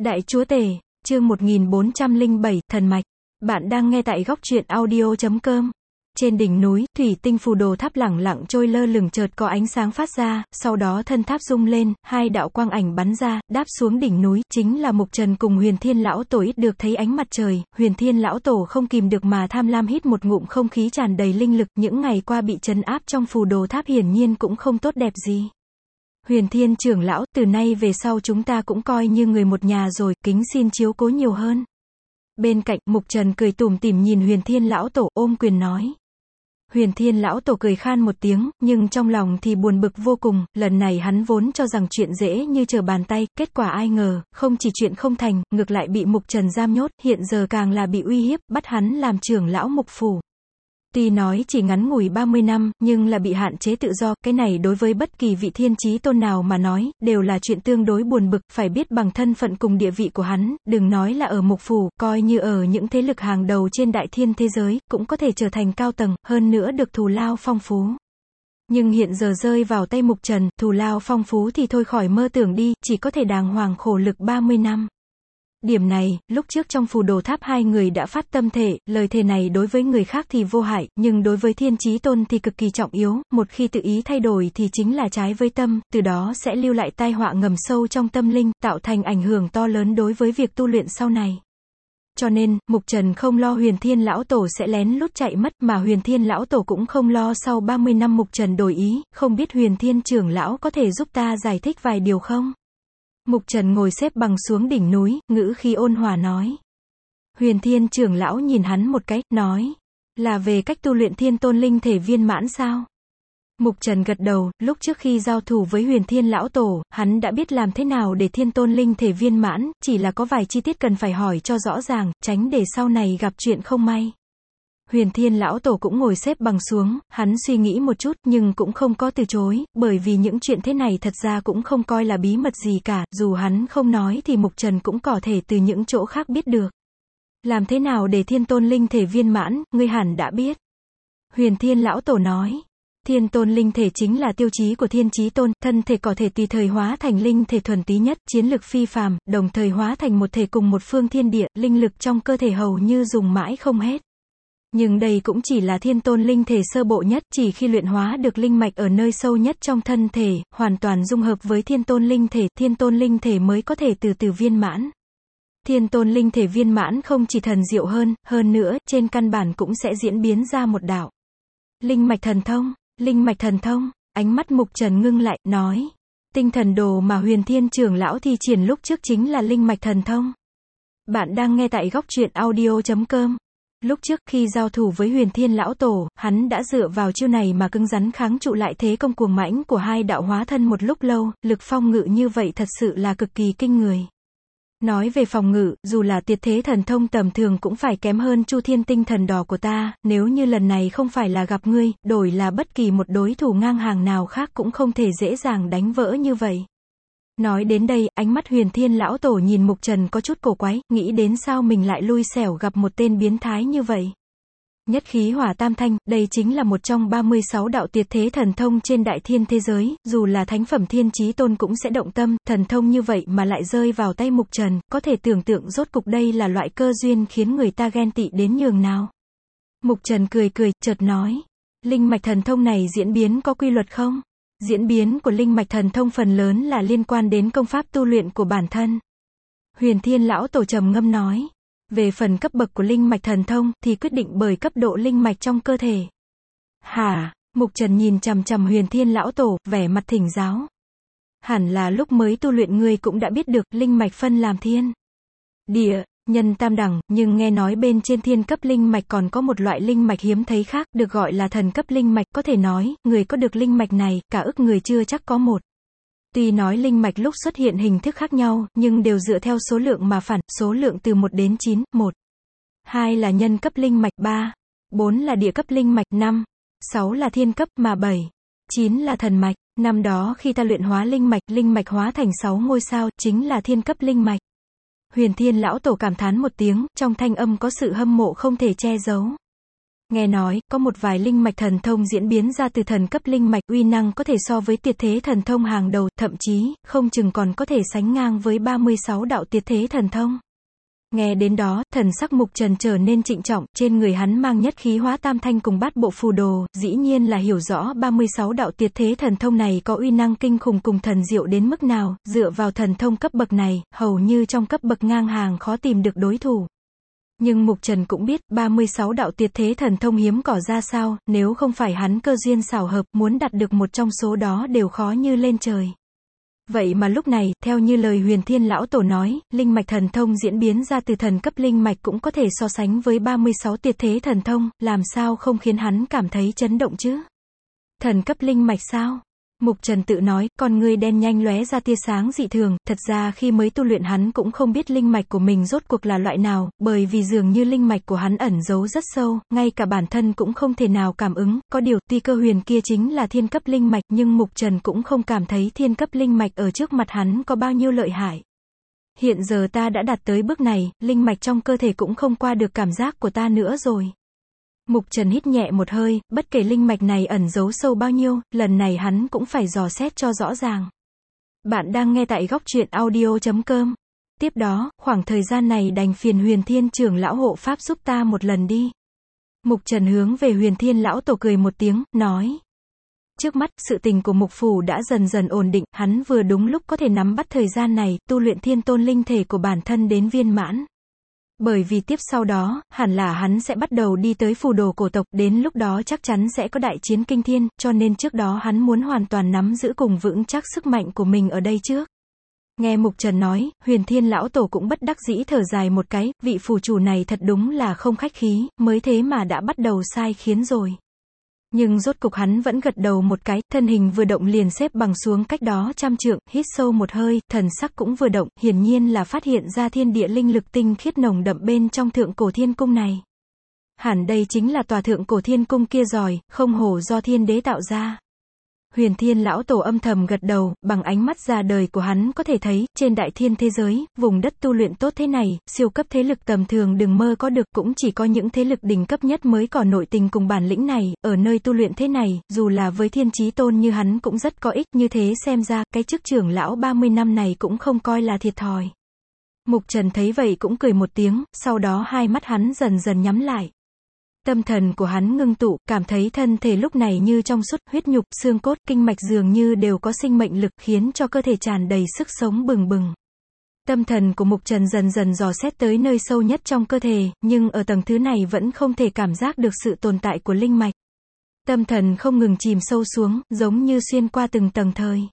Đại Chúa Tể, chương 1407, Thần Mạch. Bạn đang nghe tại góc truyện audio.com. Trên đỉnh núi, thủy tinh phù đồ tháp lẳng lặng trôi lơ lửng, chợt có ánh sáng phát ra, sau đó thân tháp rung lên, hai đạo quang ảnh bắn ra, đáp xuống đỉnh núi, chính là Mục Trần cùng Huyền Thiên Lão Tổ. Ít được thấy ánh mặt trời, Huyền Thiên Lão Tổ không kìm được mà tham lam hít một ngụm không khí tràn đầy linh lực, những ngày qua bị trấn áp trong phù đồ tháp hiển nhiên cũng không tốt đẹp gì. Huyền Thiên trưởng lão, từ nay về sau chúng ta cũng coi như người một nhà rồi, kính xin chiếu cố nhiều hơn. Bên cạnh, Mục Trần cười tủm tỉm nhìn Huyền Thiên Lão Tổ, ôm quyền nói. Huyền Thiên Lão Tổ cười khan một tiếng, nhưng trong lòng thì buồn bực vô cùng, lần này hắn vốn cho rằng chuyện dễ như trở bàn tay, kết quả ai ngờ, không chỉ chuyện không thành, ngược lại bị Mục Trần giam nhốt, hiện giờ càng là bị uy hiếp, bắt hắn làm trưởng lão Mục Phủ. Tuy nói chỉ ngắn ngủi 30 năm, nhưng là bị hạn chế tự do, cái này đối với bất kỳ vị thiên chí tôn nào mà nói, đều là chuyện tương đối buồn bực, phải biết bằng thân phận cùng địa vị của hắn, đừng nói là ở Mục Phủ, coi như ở những thế lực hàng đầu trên đại thiên thế giới, cũng có thể trở thành cao tầng, hơn nữa được thù lao phong phú. Nhưng hiện giờ rơi vào tay Mục Trần, thù lao phong phú thì thôi khỏi mơ tưởng đi, chỉ có thể đàng hoàng khổ lực 30 năm. Điểm này, lúc trước trong phù đồ tháp hai người đã phát tâm thể, lời thề này đối với người khác thì vô hại, nhưng đối với thiên chí tôn thì cực kỳ trọng yếu, một khi tự ý thay đổi thì chính là trái với tâm, từ đó sẽ lưu lại tai họa ngầm sâu trong tâm linh, tạo thành ảnh hưởng to lớn đối với việc tu luyện sau này. Cho nên, Mục Trần không lo Huyền Thiên Lão Tổ sẽ lén lút chạy mất, mà Huyền Thiên Lão Tổ cũng không lo sau 30 năm Mục Trần đổi ý, không biết Huyền Thiên trưởng lão có thể giúp ta giải thích vài điều không? Mục Trần ngồi xếp bằng xuống đỉnh núi, ngữ khí ôn hòa nói. Huyền Thiên trưởng lão nhìn hắn một cái, nói. Là về cách tu luyện thiên tôn linh thể viên mãn sao? Mục Trần gật đầu, lúc trước khi giao thủ với Huyền Thiên Lão Tổ, hắn đã biết làm thế nào để thiên tôn linh thể viên mãn, chỉ là có vài chi tiết cần phải hỏi cho rõ ràng, tránh để sau này gặp chuyện không may. Huyền Thiên Lão Tổ cũng ngồi xếp bằng xuống, hắn suy nghĩ một chút, nhưng cũng không có từ chối, bởi vì những chuyện thế này thật ra cũng không coi là bí mật gì cả, dù hắn không nói thì Mục Trần cũng có thể từ những chỗ khác biết được. Làm thế nào để thiên tôn linh thể viên mãn, ngươi hẳn đã biết. Huyền Thiên Lão Tổ nói. Thiên tôn linh thể chính là tiêu chí của thiên chí tôn, thân thể có thể tùy thời hóa thành linh thể thuần túy nhất, chiến lực phi phàm, đồng thời hóa thành một thể cùng một phương thiên địa, linh lực trong cơ thể hầu như dùng mãi không hết. Nhưng đây cũng chỉ là thiên tôn linh thể sơ bộ nhất, chỉ khi luyện hóa được linh mạch ở nơi sâu nhất trong thân thể, hoàn toàn dung hợp với thiên tôn linh thể mới có thể từ từ viên mãn. Thiên tôn linh thể viên mãn không chỉ thần diệu hơn nữa, trên căn bản cũng sẽ diễn biến ra một đạo. Linh mạch thần thông, ánh mắt Mục Trần ngưng lại, nói. Tinh thần đồ mà Huyền Thiên trưởng lão thi triển lúc trước chính là linh mạch thần thông. Bạn đang nghe tại góc truyện audio.com. Lúc trước khi giao thủ với Huyền Thiên Lão Tổ, hắn đã dựa vào chiêu này mà cứng rắn kháng trụ lại thế công cuồng mãnh của hai đạo hóa thân một lúc lâu, lực phong ngự như vậy thật sự là cực kỳ kinh người. Nói về phòng ngự, dù là tuyệt thế thần thông tầm thường cũng phải kém hơn Chu Thiên tinh thần đỏ của ta, nếu như lần này không phải là gặp ngươi, đổi là bất kỳ một đối thủ ngang hàng nào khác cũng không thể dễ dàng đánh vỡ như vậy. Nói đến đây, ánh mắt Huyền Thiên Lão Tổ nhìn Mục Trần có chút cổ quái, nghĩ đến sao mình lại lui xẻo gặp một tên biến thái như vậy. Nhất khí hỏa tam thanh, đây chính là một trong 36 đạo tuyệt thế thần thông trên đại thiên thế giới, dù là thánh phẩm thiên chí tôn cũng sẽ động tâm, thần thông như vậy mà lại rơi vào tay Mục Trần, có thể tưởng tượng rốt cục đây là loại cơ duyên khiến người ta ghen tị đến nhường nào. Mục Trần cười, chợt nói, linh mạch thần thông này diễn biến có quy luật không? Diễn biến của linh mạch thần thông phần lớn là liên quan đến công pháp tu luyện của bản thân. Huyền Thiên Lão Tổ trầm ngâm nói. Về phần cấp bậc của linh mạch thần thông, thì quyết định bởi cấp độ linh mạch trong cơ thể. Hả? Mục Trần nhìn chằm chằm Huyền Thiên Lão Tổ, vẻ mặt thỉnh giáo. Hẳn là lúc mới tu luyện ngươi cũng đã biết được, linh mạch phân làm thiên, địa, nhân tam đẳng, nhưng nghe nói bên trên thiên cấp linh mạch còn có một loại linh mạch hiếm thấy khác, được gọi là thần cấp linh mạch, có thể nói, người có được linh mạch này, cả ức người chưa chắc có một. Tuy nói linh mạch lúc xuất hiện hình thức khác nhau, nhưng đều dựa theo số lượng mà phản, số lượng từ 1 đến 9, 1. 2 là nhân cấp linh mạch, 3. 4 là địa cấp linh mạch, 5. 6 là thiên cấp, mà 7. 9 là thần mạch. Năm đó khi ta luyện hóa linh mạch hóa thành 6 ngôi sao, chính là thiên cấp linh mạch. Huyền Thiên Lão Tổ cảm thán một tiếng, trong thanh âm có sự hâm mộ không thể che giấu. Nghe nói, có một vài linh mạch thần thông diễn biến ra từ thần cấp linh mạch, uy năng có thể so với tuyệt thế thần thông hàng đầu, thậm chí, không chừng còn có thể sánh ngang với 36 đạo tuyệt thế thần thông. Nghe đến đó, thần sắc Mục Trần trở nên trịnh trọng, trên người hắn mang nhất khí hóa tam thanh cùng bát bộ phù đồ, dĩ nhiên là hiểu rõ 36 đạo tuyệt thế thần thông này có uy năng kinh khủng cùng thần diệu đến mức nào, dựa vào thần thông cấp bậc này, hầu như trong cấp bậc ngang hàng khó tìm được đối thủ. Nhưng Mục Trần cũng biết, 36 đạo tuyệt thế thần thông hiếm cỏ ra sao, nếu không phải hắn cơ duyên xảo hợp, muốn đạt được một trong số đó đều khó như lên trời. Vậy mà lúc này, theo như lời Huyền Thiên Lão Tổ nói, linh mạch thần thông diễn biến ra từ thần cấp linh mạch cũng có thể so sánh với 36 tuyệt thế thần thông, làm sao không khiến hắn cảm thấy chấn động chứ? Thần cấp linh mạch sao? Mục Trần tự nói, con ngươi đen nhanh lóe ra tia sáng dị thường, thật ra khi mới tu luyện hắn cũng không biết linh mạch của mình rốt cuộc là loại nào, bởi vì dường như linh mạch của hắn ẩn giấu rất sâu, ngay cả bản thân cũng không thể nào cảm ứng, có điều, tuy cơ huyền kia chính là thiên cấp linh mạch, nhưng Mục Trần cũng không cảm thấy thiên cấp linh mạch ở trước mặt hắn có bao nhiêu lợi hại. Hiện giờ ta đã đạt tới bước này, linh mạch trong cơ thể cũng không qua được cảm giác của ta nữa rồi. Mục Trần hít nhẹ một hơi, bất kể linh mạch này ẩn giấu sâu bao nhiêu, lần này hắn cũng phải dò xét cho rõ ràng. Bạn đang nghe tại góc truyện audio.com. Tiếp đó, khoảng thời gian này đành phiền Huyền Thiên trưởng lão hộ pháp giúp ta một lần đi. Mục Trần hướng về Huyền Thiên lão tổ cười một tiếng, nói. Trước mắt, sự tình của Mục Phủ đã dần dần ổn định, hắn vừa đúng lúc có thể nắm bắt thời gian này, tu luyện thiên tôn linh thể của bản thân đến viên mãn. Bởi vì tiếp sau đó, hẳn là hắn sẽ bắt đầu đi tới phù đồ cổ tộc, đến lúc đó chắc chắn sẽ có đại chiến kinh thiên, cho nên trước đó hắn muốn hoàn toàn nắm giữ cùng vững chắc sức mạnh của mình ở đây trước. Nghe Mục Trần nói, Huyền Thiên lão tổ cũng bất đắc dĩ thở dài một cái, vị phù chủ này thật đúng là không khách khí, mới thế mà đã bắt đầu sai khiến rồi. Nhưng rốt cục hắn vẫn gật đầu một cái, thân hình vừa động liền xếp bằng xuống cách đó 100 trượng, hít sâu một hơi, thần sắc cũng vừa động, hiển nhiên là phát hiện ra thiên địa linh lực tinh khiết nồng đậm bên trong thượng cổ thiên cung này. Hẳn đây chính là tòa thượng cổ thiên cung kia rồi, không hổ do thiên đế tạo ra. Huyền Thiên lão tổ âm thầm gật đầu, bằng ánh mắt ra đời của hắn có thể thấy, trên đại thiên thế giới, vùng đất tu luyện tốt thế này, siêu cấp thế lực tầm thường đừng mơ có được, cũng chỉ có những thế lực đỉnh cấp nhất mới có nội tình cùng bản lĩnh này, ở nơi tu luyện thế này, dù là với thiên chí tôn như hắn cũng rất có ích, như thế xem ra, cái chức trưởng lão 30 năm này cũng không coi là thiệt thòi. Mục Trần thấy vậy cũng cười một tiếng, sau đó hai mắt hắn dần dần nhắm lại. Tâm thần của hắn ngưng tụ, cảm thấy thân thể lúc này như trong suốt, huyết nhục, xương cốt, kinh mạch dường như đều có sinh mệnh lực, khiến cho cơ thể tràn đầy sức sống bừng bừng. Tâm thần của Mục Trần dần dần dò xét tới nơi sâu nhất trong cơ thể, nhưng ở tầng thứ này vẫn không thể cảm giác được sự tồn tại của linh mạch. Tâm thần không ngừng chìm sâu xuống, giống như xuyên qua từng tầng thời.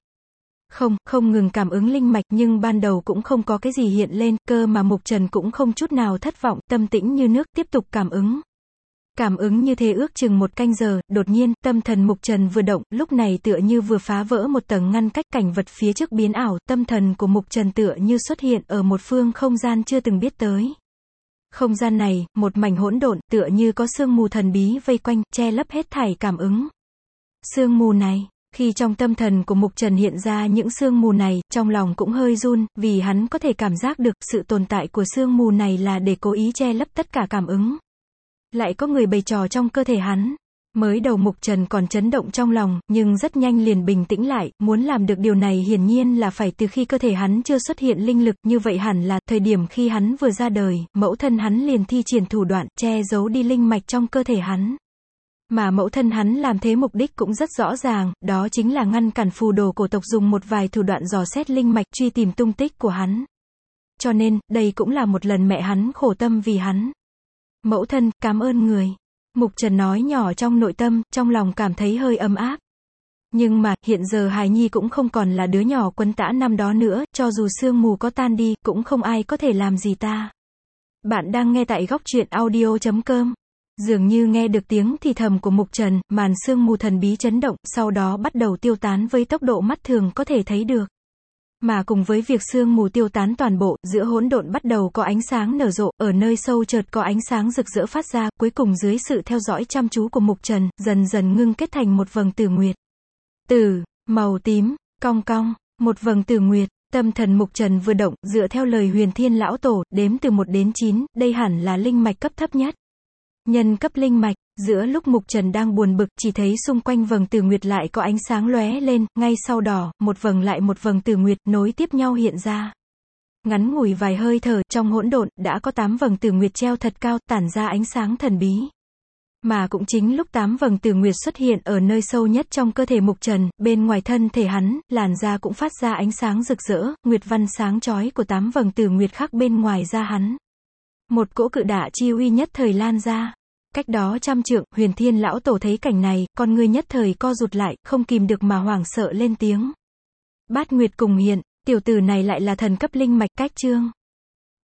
Không ngừng cảm ứng linh mạch, nhưng ban đầu cũng không có cái gì hiện lên, cơ mà Mục Trần cũng không chút nào thất vọng, tâm tĩnh như nước, tiếp tục cảm ứng. Cảm ứng như thế ước chừng 1 canh giờ, đột nhiên, tâm thần Mục Trần vừa động, lúc này tựa như vừa phá vỡ một tầng ngăn cách, cảnh vật phía trước biến ảo, tâm thần của Mục Trần tựa như xuất hiện ở một phương không gian chưa từng biết tới. Không gian này, một mảnh hỗn độn, tựa như có sương mù thần bí vây quanh, che lấp hết thảy cảm ứng. Sương mù này, khi trong tâm thần của Mục Trần hiện ra những sương mù này, trong lòng cũng hơi run, vì hắn có thể cảm giác được, sự tồn tại của sương mù này là để cố ý che lấp tất cả cảm ứng. Lại có người bày trò trong cơ thể hắn. Mới đầu Mục Trần còn chấn động trong lòng, nhưng rất nhanh liền bình tĩnh lại, muốn làm được điều này hiển nhiên là phải từ khi cơ thể hắn chưa xuất hiện linh lực, như vậy hẳn là, thời điểm khi hắn vừa ra đời, mẫu thân hắn liền thi triển thủ đoạn, che giấu đi linh mạch trong cơ thể hắn. Mà mẫu thân hắn làm thế mục đích cũng rất rõ ràng, đó chính là ngăn cản phù đồ cổ tộc dùng một vài thủ đoạn dò xét linh mạch, truy tìm tung tích của hắn. Cho nên, đây cũng là một lần mẹ hắn khổ tâm vì hắn. Mẫu thân, cảm ơn người. Mục Trần nói nhỏ trong nội tâm, trong lòng cảm thấy hơi ấm áp. Nhưng mà, hiện giờ hài nhi cũng không còn là đứa nhỏ quấn tã năm đó nữa, cho dù sương mù có tan đi, cũng không ai có thể làm gì ta. Bạn đang nghe tại góc truyện audio.com. Dường như nghe được tiếng thì thầm của Mục Trần, màn sương mù thần bí chấn động, sau đó bắt đầu tiêu tán với tốc độ mắt thường có thể thấy được. Mà cùng với việc sương mù tiêu tán toàn bộ, giữa hỗn độn bắt đầu có ánh sáng nở rộ, ở nơi sâu chợt có ánh sáng rực rỡ phát ra, cuối cùng dưới sự theo dõi chăm chú của Mục Trần, dần dần ngưng kết thành một vầng tử nguyệt. Tử, màu tím, cong cong, một vầng tử nguyệt. Tâm thần Mục Trần vừa động, dựa theo lời Huyền Thiên lão tổ, đếm từ 1 đến 9, đây hẳn là linh mạch cấp thấp nhất. Nhân cấp linh mạch, giữa lúc Mục Trần đang buồn bực, chỉ thấy xung quanh vầng tử nguyệt lại có ánh sáng lóe lên, ngay sau đó, một vầng lại một vầng tử nguyệt, nối tiếp nhau hiện ra. Ngắn ngủi vài hơi thở, trong hỗn độn, đã có 8 vầng tử nguyệt treo thật cao, tản ra ánh sáng thần bí. Mà cũng chính lúc 8 vầng tử nguyệt xuất hiện ở nơi sâu nhất trong cơ thể Mục Trần, bên ngoài thân thể hắn, làn da cũng phát ra ánh sáng rực rỡ, nguyệt văn sáng chói của 8 vầng tử nguyệt khác bên ngoài da hắn. Một cỗ cự đả chi uy nhất thời lan ra. Cách đó trăm trượng, Huyền Thiên lão tổ thấy cảnh này, con ngươi nhất thời co rụt lại, không kìm được mà hoảng sợ lên tiếng. Bát Nguyệt cùng hiện, tiểu tử này lại là thần cấp linh mạch cách chương.